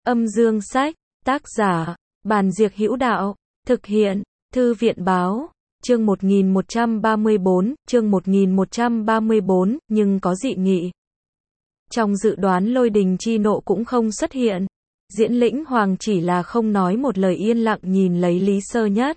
Âm dương sách, tác giả, Bàn Diệc Hữu Đạo, thực hiện, Thư viện báo, chương 1134, chương 1134, nhưng có dị nghị. Trong dự đoán lôi đình chi nộ cũng không xuất hiện. Diễn Lĩnh Hoàng chỉ là không nói một lời yên lặng nhìn lấy Lý Sơ Nhất.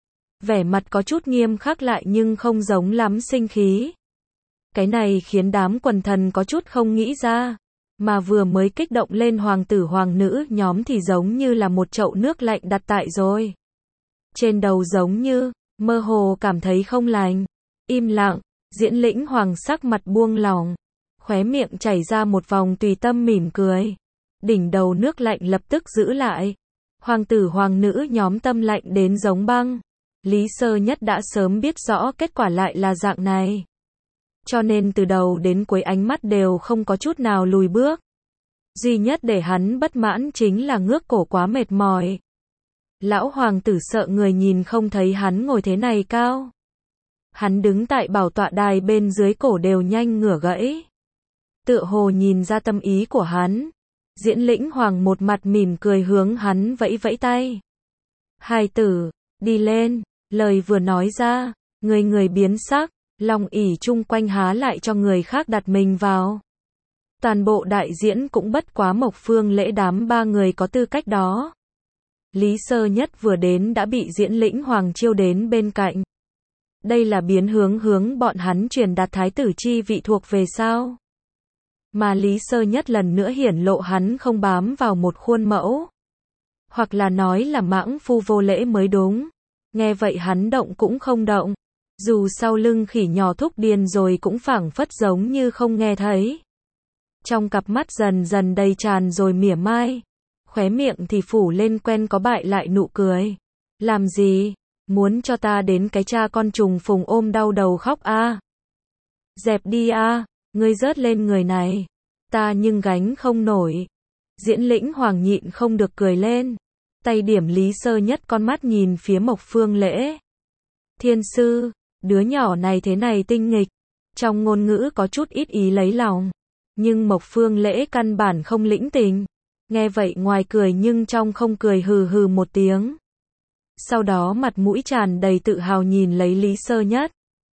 Vẻ mặt có chút nghiêm khắc lại nhưng không giống lắm sinh khí. Cái này khiến đám quần thần có chút không nghĩ ra. Mà vừa mới kích động lên hoàng tử hoàng nữ nhóm thì giống như là một chậu nước lạnh đặt tại rồi. Trên đầu giống như, mơ hồ cảm thấy không lành. Im lặng, Diễn Lĩnh Hoàng sắc mặt buông lỏng. Khóe miệng chảy ra một vòng tùy tâm mỉm cười. Đỉnh đầu nước lạnh lập tức giữ lại. Hoàng tử hoàng nữ nhóm tâm lạnh đến giống băng. Lý Sơ Nhất đã sớm biết rõ kết quả lại là dạng này. Cho nên từ đầu đến cuối ánh mắt đều không có chút nào lùi bước. Duy nhất để hắn bất mãn chính là ngước cổ quá mệt mỏi. Lão hoàng tử sợ người nhìn không thấy hắn ngồi thế này cao. Hắn đứng tại bảo tọa đài bên dưới cổ đều nhanh ngửa gãy. Tựa hồ nhìn ra tâm ý của hắn. Diễn Lĩnh Hoàng một mặt mỉm cười hướng hắn vẫy vẫy tay. Hài tử, đi lên, lời vừa nói ra, người biến sắc, lòng ỉ chung quanh há lại cho người khác đặt mình vào. Toàn bộ đại diễn cũng bất quá Mộc Phương Lễ đám ba người có tư cách đó. Lý Sơ Nhất vừa đến đã bị Diễn Lĩnh Hoàng chiêu đến bên cạnh. Đây là biến hướng bọn hắn truyền đạt thái tử chi vị thuộc về sao? Mà Lý Sơ Nhất lần nữa hiển lộ hắn không bám vào một khuôn mẫu. Hoặc là nói là mãng phu vô lễ mới đúng. Nghe vậy hắn động cũng không động. Dù sau lưng khỉ nhỏ thúc điên rồi cũng phảng phất giống như không nghe thấy. Trong cặp mắt dần dần đầy tràn rồi mỉa mai. Khóe miệng thì phủ lên quen có bại lại nụ cười. Làm gì? Muốn cho ta đến cái cha con trùng phùng ôm đau đầu khóc a? Dẹp đi a, ngươi rớt lên người này. Ta nhưng gánh không nổi. Diễn Lĩnh Hoàng nhịn không được cười lên. Tay điểm Lý Sơ Nhất con mắt nhìn phía Mộc Phương Lễ. Thiên sư, đứa nhỏ này thế này tinh nghịch. Trong ngôn ngữ có chút ít ý lấy lòng. Nhưng Mộc Phương Lễ căn bản không lĩnh tình. Nghe vậy ngoài cười nhưng trong không cười hừ hừ một tiếng. Sau đó mặt mũi tràn đầy tự hào nhìn lấy Lý Sơ Nhất.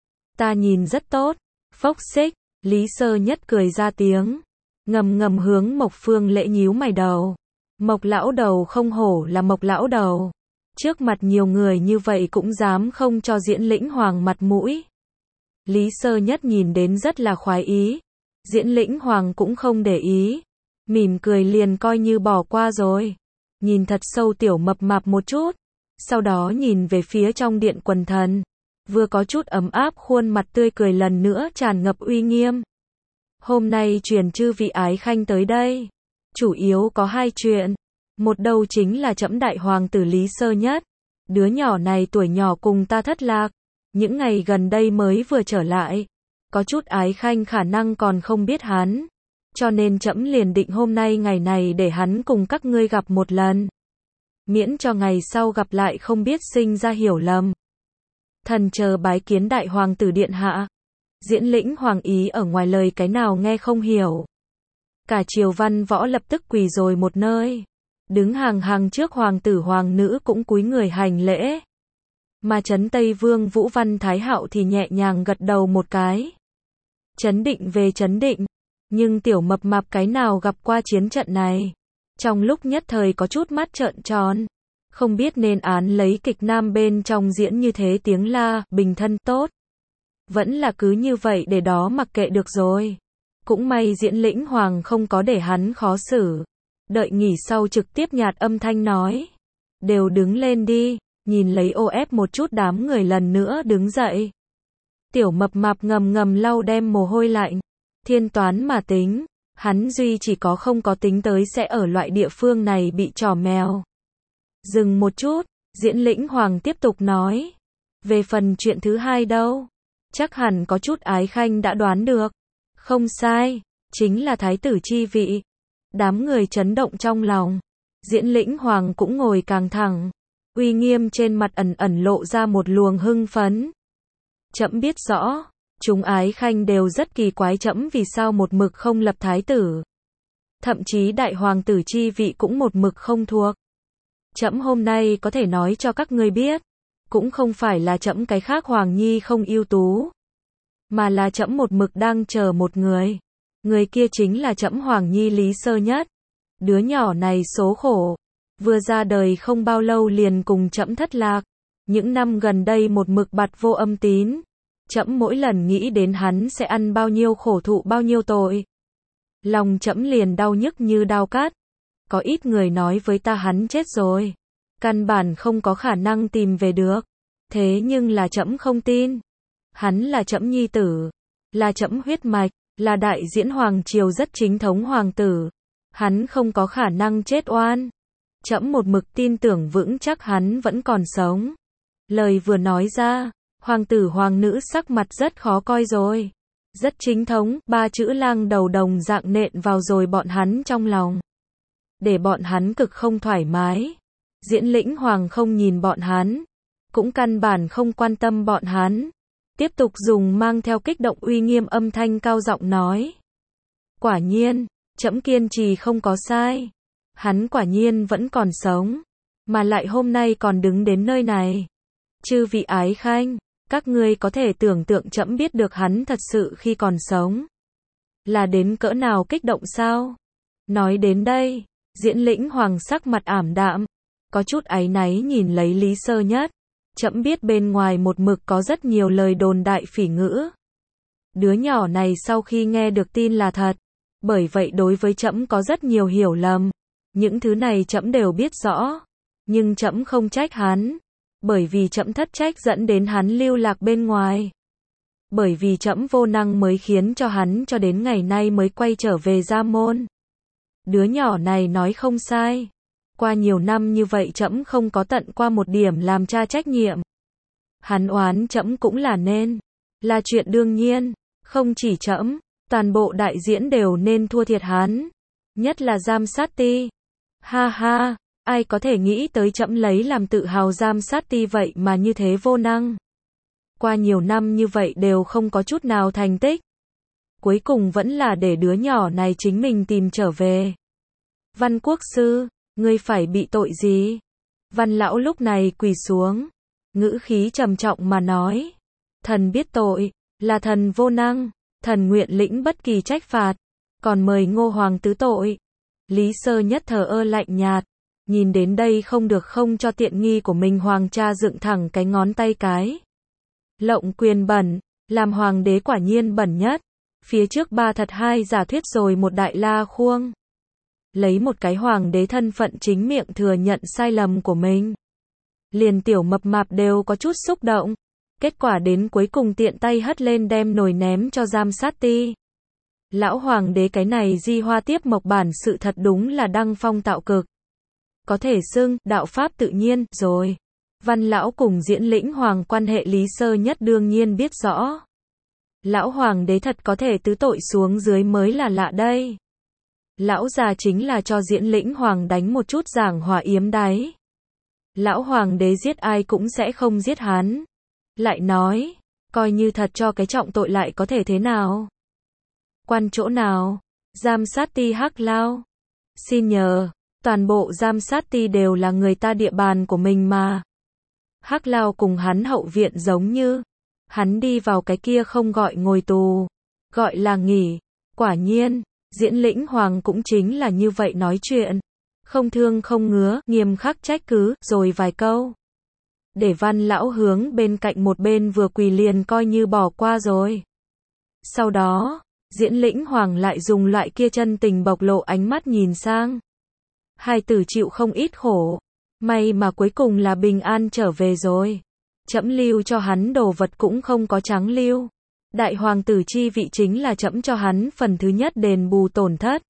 Ta nhìn rất tốt. Phốc xích, Lý Sơ Nhất cười ra tiếng. Ngầm hướng Mộc Phương Lễ nhíu mày đầu. Mộc lão đầu không hổ là Mộc lão đầu. Trước mặt nhiều người như vậy cũng dám không cho Diễn Lĩnh Hoàng mặt mũi. Lý Sơ Nhất nhìn đến rất là khoái ý. Diễn Lĩnh Hoàng cũng không để ý. Mỉm cười liền coi như bỏ qua rồi. Nhìn thật sâu tiểu mập mạp một chút. Sau đó nhìn về phía trong điện quần thần. Vừa có chút ấm áp khuôn mặt tươi cười lần nữa tràn ngập uy nghiêm. Hôm nay truyền chư vị ái khanh tới đây. Chủ yếu có hai chuyện. Một đầu chính là trẫm đại hoàng tử Lý Sơ Nhất. Đứa nhỏ này tuổi nhỏ cùng ta thất lạc. Những ngày gần đây mới vừa trở lại. Có chút ái khanh khả năng còn không biết hắn. Cho nên trẫm liền định hôm nay ngày này để hắn cùng các ngươi gặp một lần. Miễn cho ngày sau gặp lại không biết sinh ra hiểu lầm. Thần chờ bái kiến đại hoàng tử điện hạ. Diễn Lĩnh Hoàng ý ở ngoài lời cái nào nghe không hiểu. Cả triều văn võ lập tức quỳ rồi một nơi. Đứng hàng trước hoàng tử hoàng nữ cũng cúi người hành lễ. Mà Trấn Tây Vương Vũ Văn Thái Hạo thì nhẹ nhàng gật đầu một cái. Chấn định về chấn định. Nhưng tiểu mập mạp cái nào gặp qua chiến trận này. Trong lúc nhất thời có chút mắt trợn tròn. Không biết nên án lấy kịch nam bên trong diễn như thế tiếng la, bình thân tốt. Vẫn là cứ như vậy để đó mặc kệ được rồi. Cũng may Diễn Lĩnh Hoàng không có để hắn khó xử. Đợi nghỉ sau trực tiếp nhạt âm thanh nói. Đều đứng lên đi, nhìn lấy ô ép một chút đám người lần nữa đứng dậy. Tiểu mập mạp ngầm lau đem mồ hôi lạnh. Thiên toán mà tính, hắn duy chỉ có không có tính tới sẽ ở loại địa phương này bị trò mèo. Dừng một chút, Diễn Lĩnh Hoàng tiếp tục nói. Về phần chuyện thứ hai đâu? Chắc hẳn có chút ái khanh đã đoán được. Không sai, chính là thái tử chi vị. Đám người chấn động trong lòng. Diễn Lĩnh Hoàng cũng ngồi càng thẳng. Uy nghiêm trên mặt ẩn lộ ra một luồng hưng phấn. Trẫm biết rõ. Chúng ái khanh đều rất kỳ quái trẫm vì sao một mực không lập thái tử. thậm chí đại hoàng tử chi vị cũng một mực không thuộc. Trẫm hôm nay có thể nói cho các ngươi biết, cũng không phải là trẫm cái khác hoàng nhi không ưu tú, mà là trẫm một mực đang chờ một người. Người kia chính là trẫm hoàng nhi Lý Sơ Nhất. Đứa nhỏ này số khổ, vừa ra đời không bao lâu liền cùng trẫm thất lạc, những năm gần đây một mực bặt vô âm tín. Trẫm mỗi lần nghĩ đến hắn sẽ ăn bao nhiêu khổ thụ bao nhiêu tội, lòng trẫm liền đau nhức như đao cắt. Có ít người nói với ta hắn chết rồi, căn bản không có khả năng tìm về được. Thế nhưng là trẫm không tin. Hắn là trẫm nhi tử, là trẫm huyết mạch, là đại diễn hoàng triều rất chính thống hoàng tử. Hắn không có khả năng chết oan. Trẫm một mực tin tưởng vững chắc hắn vẫn còn sống. Lời vừa nói ra, hoàng tử hoàng nữ sắc mặt rất khó coi rồi. Rất chính thống, ba chữ lang đầu đồng dạng nện vào rồi bọn hắn trong lòng, để bọn hắn cực không thoải mái. Diễn Lĩnh Hoàng không nhìn bọn hắn, cũng căn bản không quan tâm bọn hắn, tiếp tục dùng mang theo kích động uy nghiêm âm thanh cao giọng nói. Quả nhiên, trẫm kiên trì không có sai. Hắn quả nhiên vẫn còn sống, mà lại hôm nay còn đứng đến nơi này. Chư vị ái khanh, các ngươi có thể tưởng tượng trẫm biết được hắn thật sự khi còn sống là đến cỡ nào kích động sao? Nói đến đây, Diễn Lĩnh Hoàng sắc mặt ảm đạm, có chút áy náy nhìn lấy Lý Sơ Nhất. Trẫm biết bên ngoài một mực có rất nhiều lời đồn đại phỉ ngữ. Đứa nhỏ này sau khi nghe được tin là thật, bởi vậy đối với trẫm có rất nhiều hiểu lầm. Những thứ này trẫm đều biết rõ, nhưng trẫm không trách hắn, bởi vì trẫm thất trách dẫn đến hắn lưu lạc bên ngoài. Bởi vì trẫm vô năng mới khiến cho hắn cho đến ngày nay mới quay trở về gia môn. Đứa nhỏ này nói không sai. Qua nhiều năm như vậy trẫm không có tận qua một điểm làm cha trách nhiệm. Hắn oán trẫm cũng là nên, là chuyện đương nhiên. Không chỉ trẫm, toàn bộ đại diễn đều nên thua thiệt hắn, nhất là Giam Sát Ti. Ha ha, ai có thể nghĩ tới trẫm lấy làm tự hào Giam Sát Ti vậy mà như thế vô năng. Qua nhiều năm như vậy đều không có chút nào thành tích. Cuối cùng vẫn là để đứa nhỏ này chính mình tìm trở về. Văn Quốc sư, ngươi phải bị tội gì? Văn lão lúc này quỳ xuống, ngữ khí trầm trọng mà nói. Thần biết tội, là thần vô năng, thần nguyện lĩnh bất kỳ trách phạt, còn mời Ngô Hoàng tứ tội. Lý Sơ Nhất thờ ơ lạnh nhạt, nhìn đến đây không được không cho tiện nghi của mình hoàng cha dựng thẳng cái ngón tay cái. Lộng quyền bẩn, làm hoàng đế quả nhiên bẩn nhất. Phía trước ba thật hai giả thuyết rồi một đại la khuông. Lấy một cái hoàng đế thân phận chính miệng thừa nhận sai lầm của mình. Liền tiểu mập mạp đều có chút xúc động. Kết quả đến cuối cùng tiện tay hất lên đem nồi ném cho Giam Sát Ti. Lão hoàng đế cái này di hoa tiếp mộc bản sự thật đúng là đăng phong tạo cực. Có thể xưng, đạo pháp tự nhiên, rồi. Văn lão cùng Diễn Lĩnh Hoàng quan hệ Lý Sơ Nhất đương nhiên biết rõ. Lão hoàng đế thật có thể tứ tội xuống dưới mới là lạ đây. Lão già chính là cho Diễn Lĩnh Hoàng đánh một chút giảng hòa yếm đáy. Lão hoàng đế giết ai cũng sẽ không giết hắn. Lại nói, coi như thật cho cái trọng tội lại có thể thế nào? Quan chỗ nào? Giam Sát Ti Hắc Lao. Xin nhờ, toàn bộ Giam Sát Ti đều là người ta địa bàn của mình mà. Hắc Lao cùng hắn hậu viện giống như, hắn đi vào cái kia không gọi ngồi tù, gọi là nghỉ. Quả nhiên, Diễn Lĩnh Hoàng cũng chính là như vậy nói chuyện. Không thương không ngứa, nghiêm khắc trách cứ, rồi vài câu. Để Văn lão hướng bên cạnh một bên vừa quỳ liền coi như bỏ qua rồi. Sau đó, Diễn Lĩnh Hoàng lại dùng loại kia chân tình bộc lộ ánh mắt nhìn sang. Hai tử chịu không ít khổ. May mà cuối cùng là bình an trở về rồi. Trẫm lưu cho hắn đồ vật cũng không có trắng lưu. Đại hoàng tử chi vị chính là trẫm cho hắn phần thứ nhất đền bù tổn thất.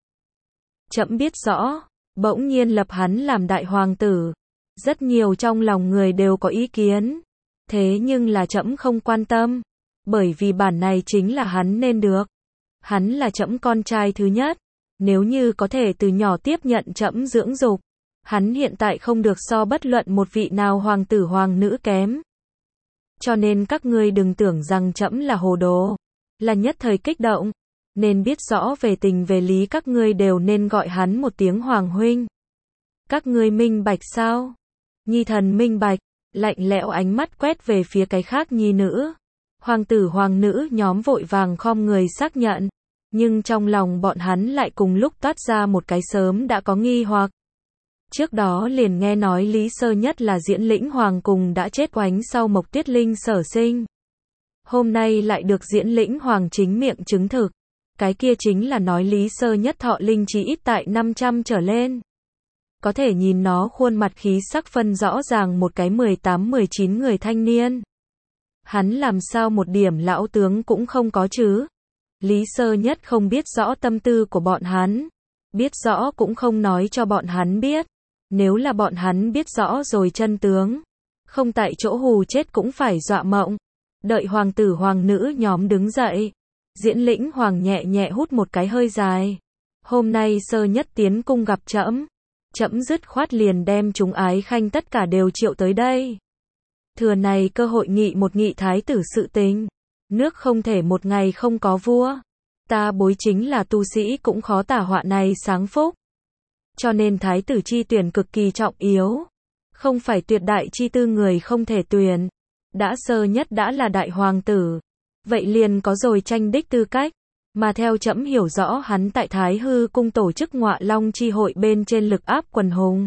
Trẫm biết rõ, bỗng nhiên lập hắn làm đại hoàng tử. Rất nhiều trong lòng người đều có ý kiến. Thế nhưng là trẫm không quan tâm. Bởi vì bản này chính là hắn nên được. Hắn là trẫm con trai thứ nhất. Nếu như có thể từ nhỏ tiếp nhận trẫm dưỡng dục, hắn hiện tại không được so bất luận một vị nào hoàng tử hoàng nữ kém. Cho nên các ngươi đừng tưởng rằng trẫm là hồ đồ, là nhất thời kích động. nên biết rõ về tình về lý các ngươi đều nên gọi hắn một tiếng Hoàng huynh. Các ngươi minh bạch sao? Nhi thần minh bạch, lạnh lẽo ánh mắt quét về phía cái khác nhi nữ. Hoàng tử hoàng nữ nhóm vội vàng khom người xác nhận, nhưng trong lòng bọn hắn lại cùng lúc toát ra một cái sớm đã có nghi hoặc. Trước đó liền nghe nói Lý Sơ Nhất là Diễn Lĩnh Hoàng cùng đã chết oánh sau Mộc Tuyết Linh sở sinh. Hôm nay lại được Diễn Lĩnh Hoàng chính miệng chứng thực. Cái kia chính là nói Lý Sơ Nhất thọ linh chí ít tại 500 trở lên. Có thể nhìn nó khuôn mặt khí sắc phân rõ ràng một cái 18-19 người thanh niên. Hắn làm sao một điểm lão tướng cũng không có chứ? Lý Sơ Nhất không biết rõ tâm tư của bọn hắn. Biết rõ cũng không nói cho bọn hắn biết. Nếu là bọn hắn biết rõ rồi chân tướng, không tại chỗ hù chết cũng phải dọa mộng. Đợi hoàng tử hoàng nữ nhóm đứng dậy, Diễn Lĩnh Hoàng nhẹ nhẹ hút một cái hơi dài. Hôm nay Sơ Nhất tiến cung gặp trẫm, trẫm dứt khoát liền đem chúng ái khanh tất cả đều triệu tới đây. Thừa này cơ hội nghị một nghị thái tử sự tình. Nước không thể một ngày không có vua. Ta bối chính là tu sĩ cũng khó tả họa này sáng phúc. Cho nên thái tử chi tuyển cực kỳ trọng yếu. Không phải tuyệt đại chi tư người không thể tuyển. Đã Sơ Nhất đã là đại hoàng tử, vậy liền có rồi tranh đích tư cách. Mà theo trẫm hiểu rõ hắn tại Thái Hư cung tổ chức Ngọa Long chi hội bên trên lực áp quần hùng.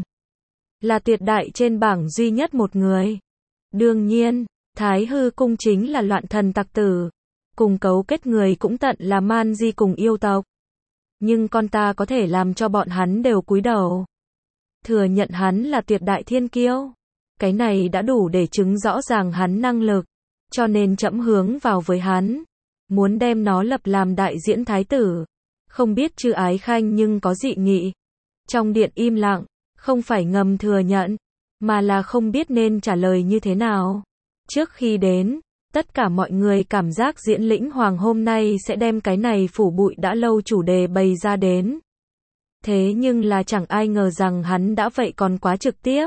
Là tuyệt đại trên bảng duy nhất một người. Đương nhiên, Thái Hư cung chính là loạn thần tặc tử. Cùng cấu kết người cũng tận là man di cùng yêu tộc. Nhưng con ta có thể làm cho bọn hắn đều cúi đầu. Thừa nhận hắn là tuyệt đại thiên kiêu. Cái này đã đủ để chứng rõ ràng hắn năng lực. Cho nên trẫm hướng vào với hắn. Muốn đem nó lập làm đại diễn thái tử. Không biết chư ái khanh nhưng có dị nghị. Trong điện im lặng, không phải ngầm thừa nhận, mà là không biết nên trả lời như thế nào. Trước khi đến, tất cả mọi người cảm giác Diễn Lĩnh Hoàng hôm nay sẽ đem cái này phủ bụi đã lâu chủ đề bày ra đến. Thế nhưng là chẳng ai ngờ rằng hắn đã vậy còn quá trực tiếp.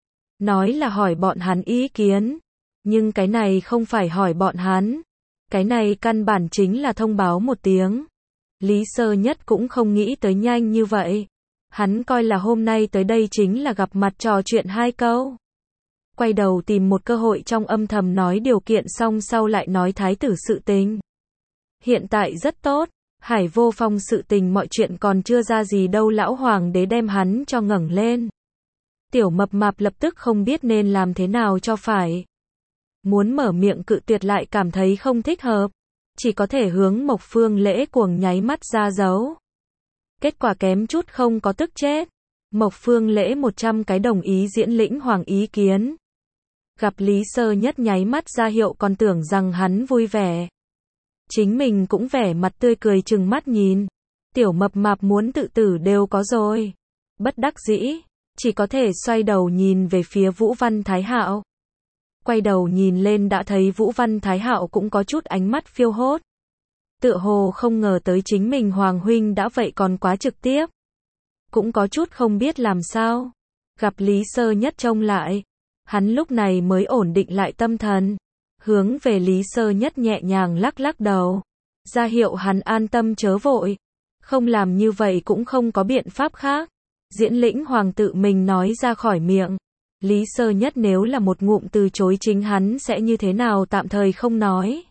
Nói là hỏi bọn hắn ý kiến. Nhưng cái này không phải hỏi bọn hắn. Cái này căn bản chính là thông báo một tiếng. Lý Sơ Nhất cũng không nghĩ tới nhanh như vậy. Hắn coi là hôm nay tới đây chính là gặp mặt trò chuyện hai câu. Quay đầu tìm một cơ hội trong âm thầm nói điều kiện xong sau lại nói thái tử sự tình. Hiện tại rất tốt. Hải Vô Phong sự tình mọi chuyện còn chưa ra gì đâu, lão hoàng đế đem hắn cho ngẩng lên. Tiểu Mập Mạp lập tức không biết nên làm thế nào cho phải. Muốn mở miệng cự tuyệt lại cảm thấy không thích hợp. Chỉ có thể hướng Mộc Phương Lễ cuồng nháy mắt ra dấu. Kết quả kém chút không có tức chết. Mộc Phương Lễ 100 cái đồng ý Diễn Lĩnh Hoàng ý kiến. Gặp Lý Sơ Nhất nháy mắt ra hiệu còn tưởng rằng hắn vui vẻ. Chính mình cũng vẻ mặt tươi cười chừng mắt nhìn. Tiểu Mập Mạp muốn tự tử đều có rồi. Bất đắc dĩ, chỉ có thể xoay đầu nhìn về phía Vũ Văn Thái Hạo. Quay đầu nhìn lên đã thấy Vũ Văn Thái Hạo cũng có chút ánh mắt phiêu hốt. Tựa hồ không ngờ tới chính mình Hoàng huynh đã vậy còn quá trực tiếp. Cũng có chút không biết làm sao. Gặp Lý Sơ Nhất trông lại. Hắn lúc này mới ổn định lại tâm thần. Hướng về Lý Sơ Nhất nhẹ nhàng lắc lắc đầu. Ra hiệu hắn an tâm chớ vội. Không làm như vậy cũng không có biện pháp khác. Diễn Lĩnh Hoàng tự mình nói ra khỏi miệng. Lý Sơ Nhất nếu là một ngụm từ chối chính hắn sẽ như thế nào tạm thời không nói.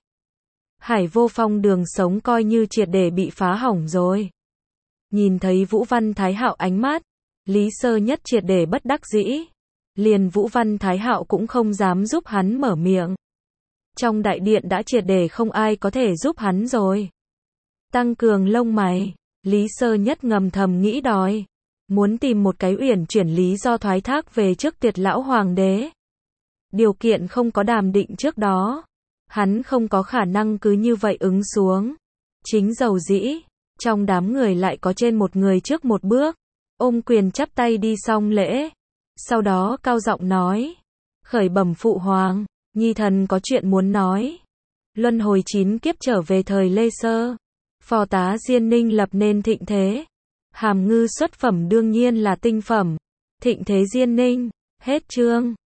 Hải Vô Phong đường sống coi như triệt để bị phá hỏng rồi. Nhìn thấy Vũ Văn Thái Hạo ánh mắt, Lý Sơ Nhất triệt để bất đắc dĩ. Liền Vũ Văn Thái Hạo cũng không dám giúp hắn mở miệng. Trong đại điện đã triệt để không ai có thể giúp hắn rồi. Tăng cường lông mày, Lý Sơ Nhất ngầm thầm nghĩ đòi. Muốn tìm một cái uyển chuyển lý do thoái thác về trước Tiệt lão hoàng đế. Điều kiện không có đàm định trước đó. Hắn không có khả năng cứ như vậy ứng xuống. Chính dầu dĩ, trong đám người lại có trên một người trước một bước. Ôm quyền chắp tay đi xong lễ. Sau đó cao giọng nói. Khởi bẩm phụ hoàng, nhi thần có chuyện muốn nói. Luân hồi 9 kiếp trở về thời Lê Sơ. Phò tá Diên Ninh lập nên thịnh thế. Hàm ngư xuất phẩm đương nhiên là tinh phẩm. Thịnh thế Diên Ninh. Hết chương.